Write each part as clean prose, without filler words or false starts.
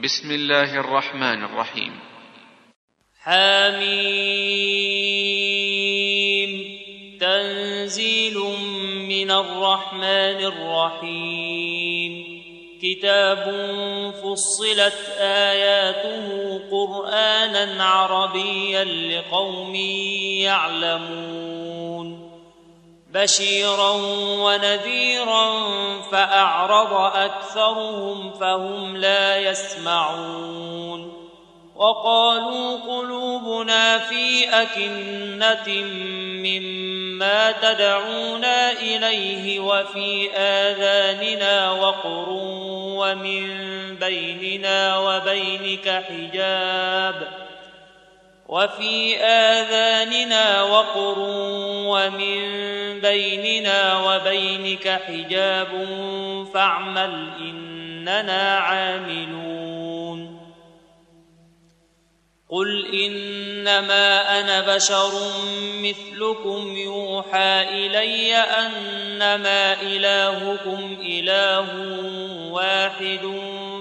بسم الله الرحمن الرحيم. حميم. تنزيل من الرحمن الرحيم. كتاب فصلت آياته قرآنا عربيا لقوم يعلمون. بشيرا ونذيرا فأعرض أكثرهم فهم لا يسمعون. وقالوا قلوبنا في أكنة مما تدعونا إليه وفي آذاننا وقر ومن بيننا وبينك حجاب فاعمل إننا عاملون. قل إنما أنا بشر مثلكم يوحى إلي أنما إلهكم إله واحد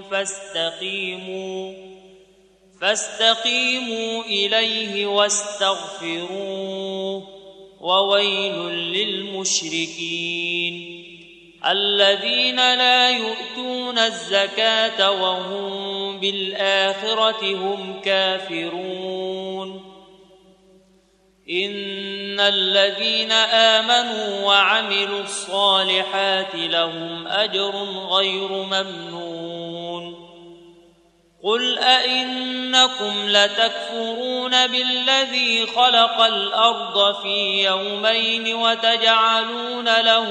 فاستقيموا إليه واستغفروه. وويل للمشركين الذين لا يؤتون الزكاة وهم بالآخرة هم كافرون. إن الذين آمنوا وعملوا الصالحات لهم أجر غير ممنون. قل أئنكم لتكفرون بالذي خلق الأرض في يومين وتجعلون له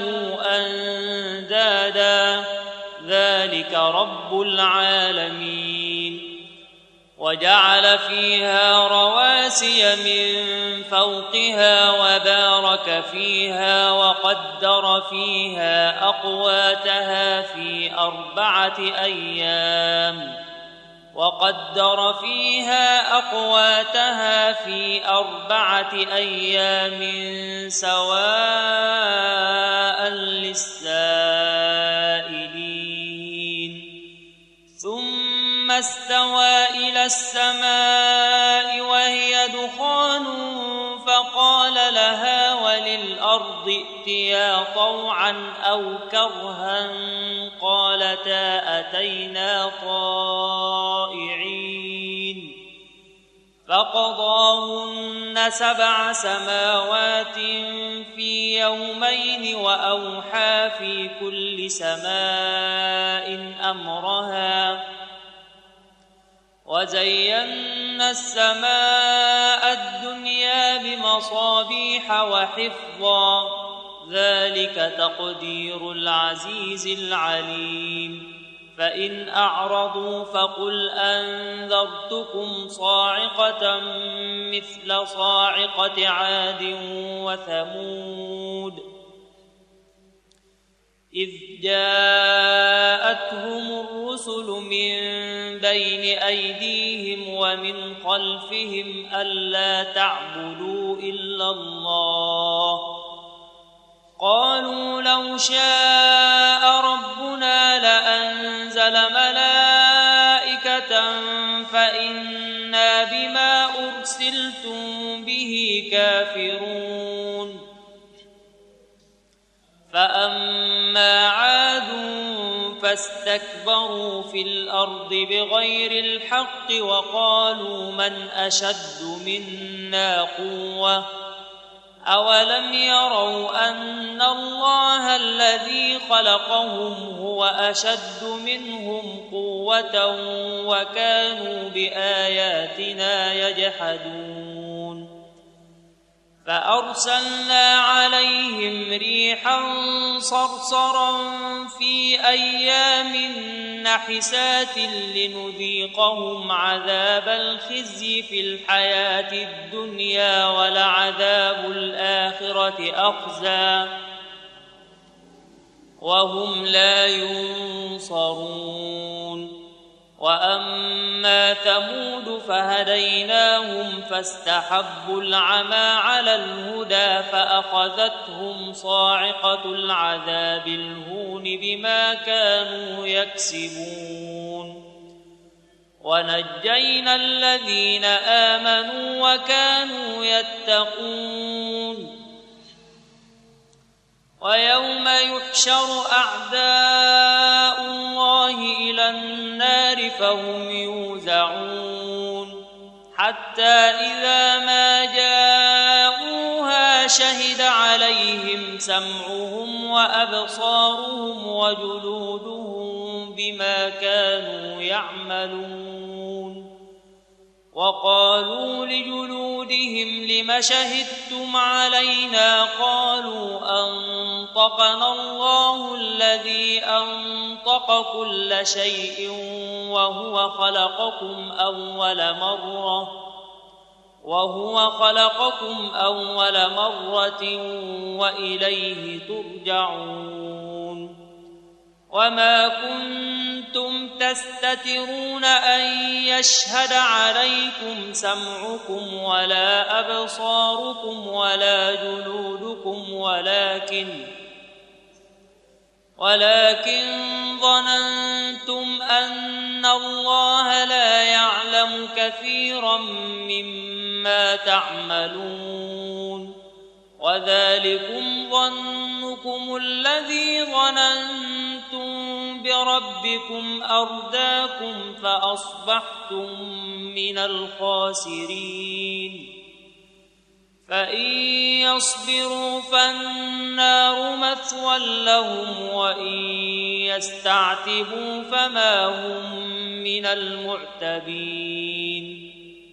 أندادا ذلك رب العالمين. وجعل فيها رواسي من فوقها وبارك فيها وقدر فيها أقواتها في 4 أيام سواء للسائلين. ثم استوى إلى السماء وهي دخان فقال لها وللأرض ائتيا طوعا أو كرها قالتا أتينا طائعين. فقضاهن 7 سماوات في يومين وأوحى في كل سماء أمرها. وزينا السماء الدنيا بمصابيح وحفظا ذلك تقدير العزيز العليم. فإن أعرضوا فقل أنذرتكم صاعقة مثل صاعقة عاد وثمود إذ جاءتهم الرسل من بين أيديهم ومن خلفهم ألا تعبدوا إلا الله. قالوا لو شاء ربنا لأنزل ملائكة فإنا بما أرسلتم به كافرون. فأما عاد فاستكبروا في الأرض بغير الحق وقالوا من أشد منا قوة. أولم يروا أن الله الذي خلقهم هو أشد منهم قوة وكانوا بآياتنا يجحدون. فأرسلنا عليهم ريحا صرصرا في أيام نحسات لنذيقهم عذاب الخزي في الحياة الدنيا ولعذاب الآخرة أخزى وهم لا ينصرون. وأما ثمود فهديناهم فاستحبوا العمى على الهدى فأخذتهم صاعقة العذاب الهون بما كانوا يكسبون. ونجينا الذين آمنوا وكانوا يتقون ويوم يحشر أعداء الله إلى النار فهم يوزعون حتى إذا ما جاءوها شهد عليهم سمعهم وأبصارهم وجلودهم بما كانوا يعملون وقالوا لجلودهم لم شهدتم علينا قالوا أنطقنا الله الذي أنطق كل شيء وهو خلقكم أول مرة وإليه ترجعون وما كنتم تستترون أن يشهد عليكم سمعكم ولا أبصاركم ولا جلودكم ولكن ظننتم أن الله لا يعلم كثيرا مما تعملون وذلكم ظنكم الذي ظننتم بربكم أرداكم فأصبحتم من الخاسرين فإن يصبروا فالنار مثوى لهم وإن يستعتبوا فما هم من المعتبين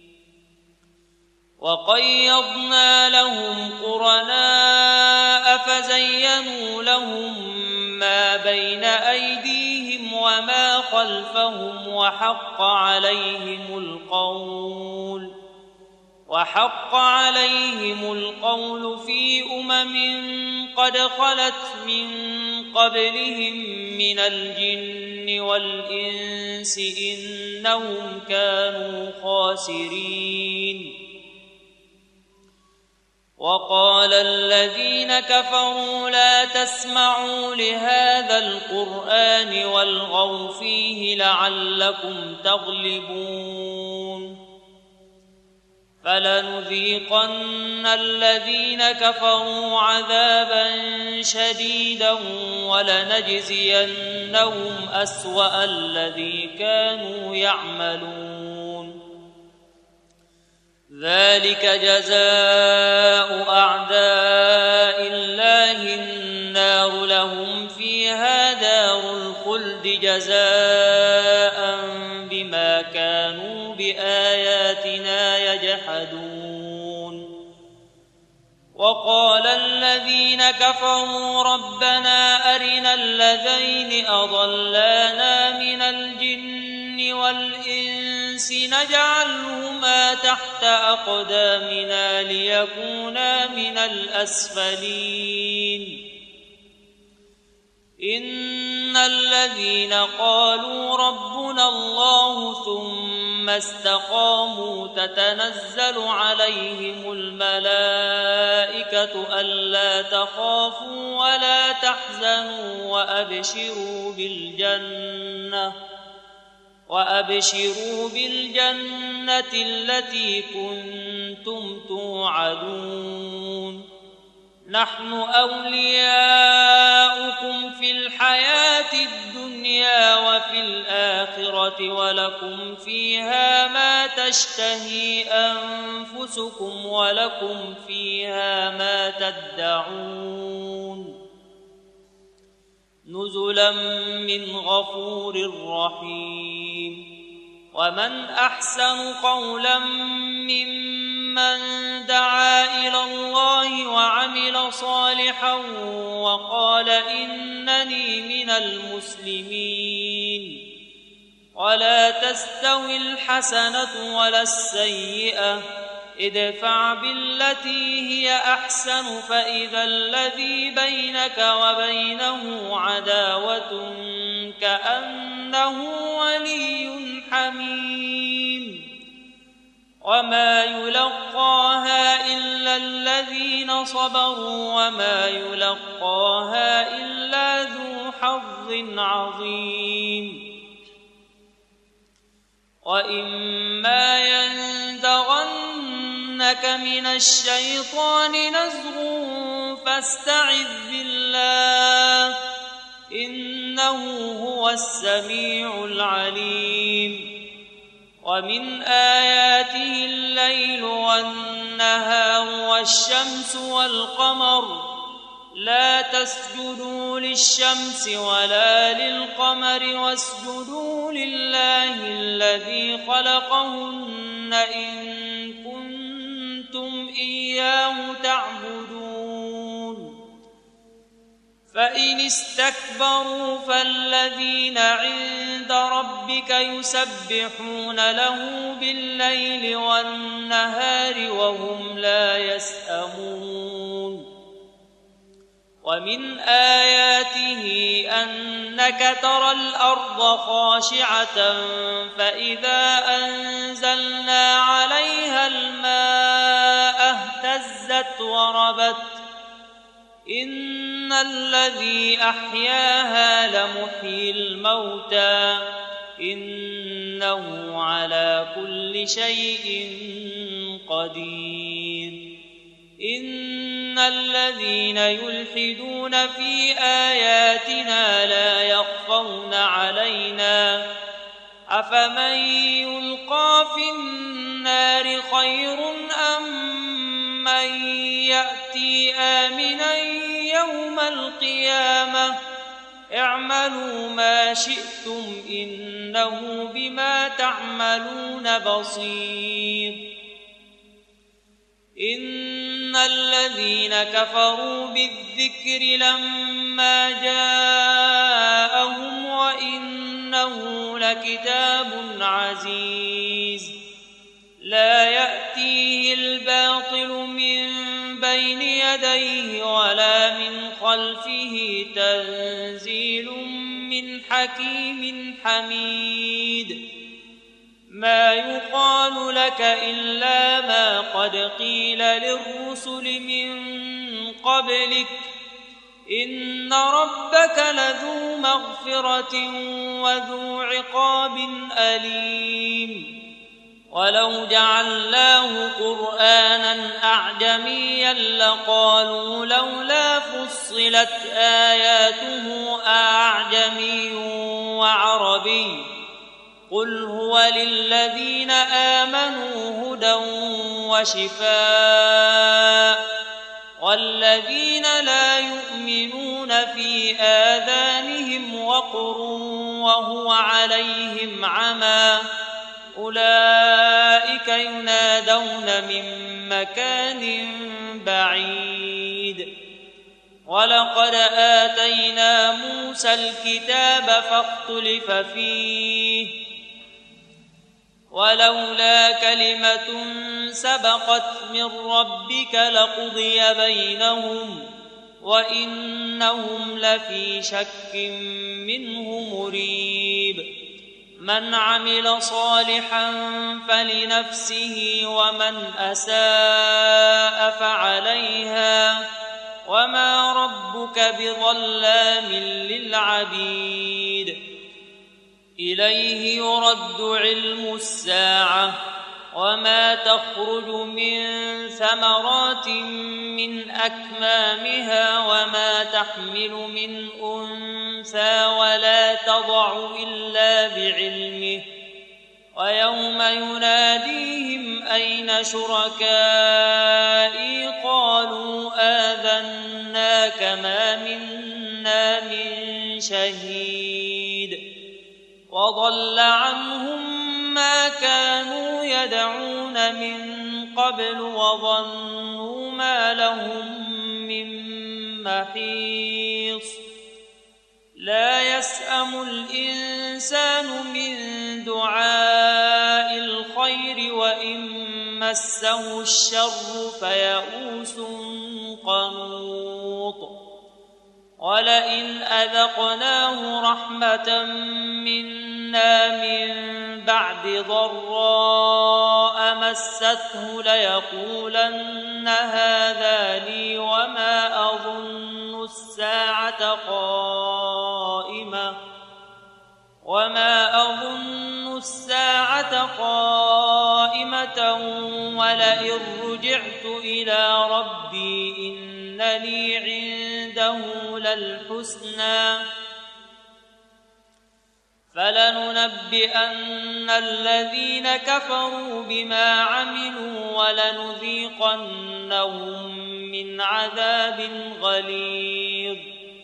وقيضنا لهم قرناء فزينوا لهم ما بين أيديهم وما خلفهم وحق عليهم القول في قد خلت من قبلهم من الجن والإنس إنهم كانوا خاسرين وقال الذين كفروا لا تسمعوا لهذا القرآن والغوا فيه لعلكم تغلبون فلنذيقن الذين كفروا عذابا شديدا ولنجزينهم أسوأ الذي كانوا يعملون ذلك جزاء أعداء الله النار لهم فيها دار الخلد جزاء بما كانوا بآياتنا يجحدون وقال الذين كفروا ربنا أرنا الذين أضلانا من الجن والإنس نجعلهما تحت أقدامنا ليكونا من الأسفلين إن الذين قالوا ربنا الله ثم استقاموا تتنزل عليهم الملائكة ألا تخافوا ولا تحزنوا وأبشروا بالجنة التي كنتم توعدون نحن أولياؤكم في الحياة الدنيا وفي الآخرة ولكم فيها ما تشتهي أنفسكم ولكم فيها ما تدعون نزلا من غفور رحيم ومن أحسن قولا ممن دعا إلى الله وعمل صالحا وقال إنني من المسلمين ولا تستوي الحسنة ولا السيئة ادفع بالتي هي أحسن فإذا الذي بينك وبينه عداوة كأنه ولي حميم وما يلقاها إلا الذين صبروا وما يلقاها إلا ذو حظ عظيم وإما ينزغنك من الشيطان نزغ فاستعذ بالله إنه هو السميع العليم. ومن آياته الليل والنهار والشمس والقمر لا تسجدوا للشمس ولا للقمر واسجدوا لله الذي خلقهن إن كنتم إياه تعبدون. فإن استكبروا فالذين عند ربك يسبحون له بالليل والنهار وهم لا يسأمون. ومن آياته أنك ترى الأرض خاشعة فإذا أنزلنا عليها الماء اهتزت وربت إن الذي أحياها لمحيي الموتى إنه على كل شيء قدير. إن الذين يلحدون في آياتنا لا يخفون علينا أفمن يلقى في النار خير أم من يأتي آمنا يوم القيامة اعملوا ما شئتم إنه بما تعملون بصير. إن الذين كفروا بالذكر لما جاءهم وإنه لكتاب عزيز لا يأتيه الباطل من بين يديه ولا من خلفه تنزيل من حكيم حميد. ما يقال لك إلا ما قد قيل للرسل من قبلك إن ربك لذو مغفرة وذو عقاب أليم. ولو جعلناه قرآنا أعجميا لقالوا لولا فصلت آياته أعجمي وعربي قل هو للذين آمنوا هدى وشفاء والذين لا يؤمنون في آذانهم وقر وهو عليهم عمى أولئك ينادون من مكان بعيد. ولقد آتينا موسى الكتاب فاختلف فيه ولولا كلمة سبقت من ربك لقضي بينهم وإنهم لفي شك منه مريب. من عمل صالحا فلنفسه ومن أساء فعليها وما ربك بظلام للعبيد. إليه يرد علم الساعة وما تخرج من ثمرات من أكمامها وما تحمل من أنثى ولا تضع إلا بعلمه ويوم يناديهم أين شركائي قالوا آذناك ما منا من شهيد وضل عنهم ما كانوا يدعون من قبل وظنوا ما لهم من محيص. لا يسأم الإنسان من دعاء الخير وإن مسه الشر فيئوس قنوط. ولئن أذقناه رحمة منا من بعد ضراء مسته ليقولن هذا لي وما أظن الساعة قائمة ولئن رجعت إلى ربي إن لي عنده للحسنى فلننبئن الذين كفروا بما عملوا ولنذيقنهم من عذاب غليظ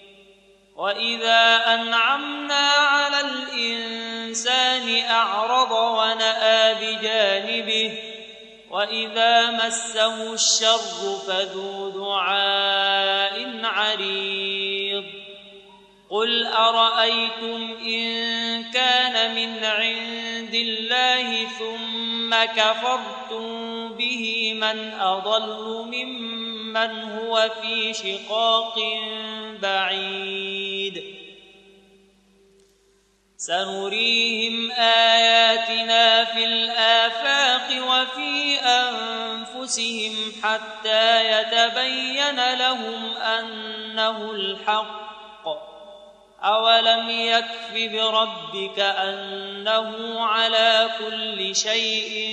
وإذا أنعمنا على الإنسان أعرض ونأى بجانبه وإذا مسه الشر فذو دعاء عريض قل أرأيتم إن كان من عند الله ثم كفرتم به من أضل ممن هو في شقاق بعيد سنريهم آياتنا في الآفاق وفي أنفسهم حتى يتبين لهم أنه الحق أولم يكف بربك أنه على كل شيء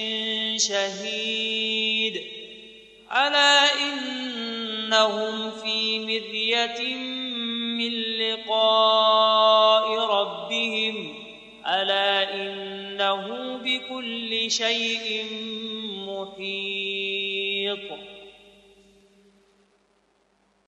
شهيد ألا إنهم في مرية من لقاء ربهم ألا إنه بكل شيء محيط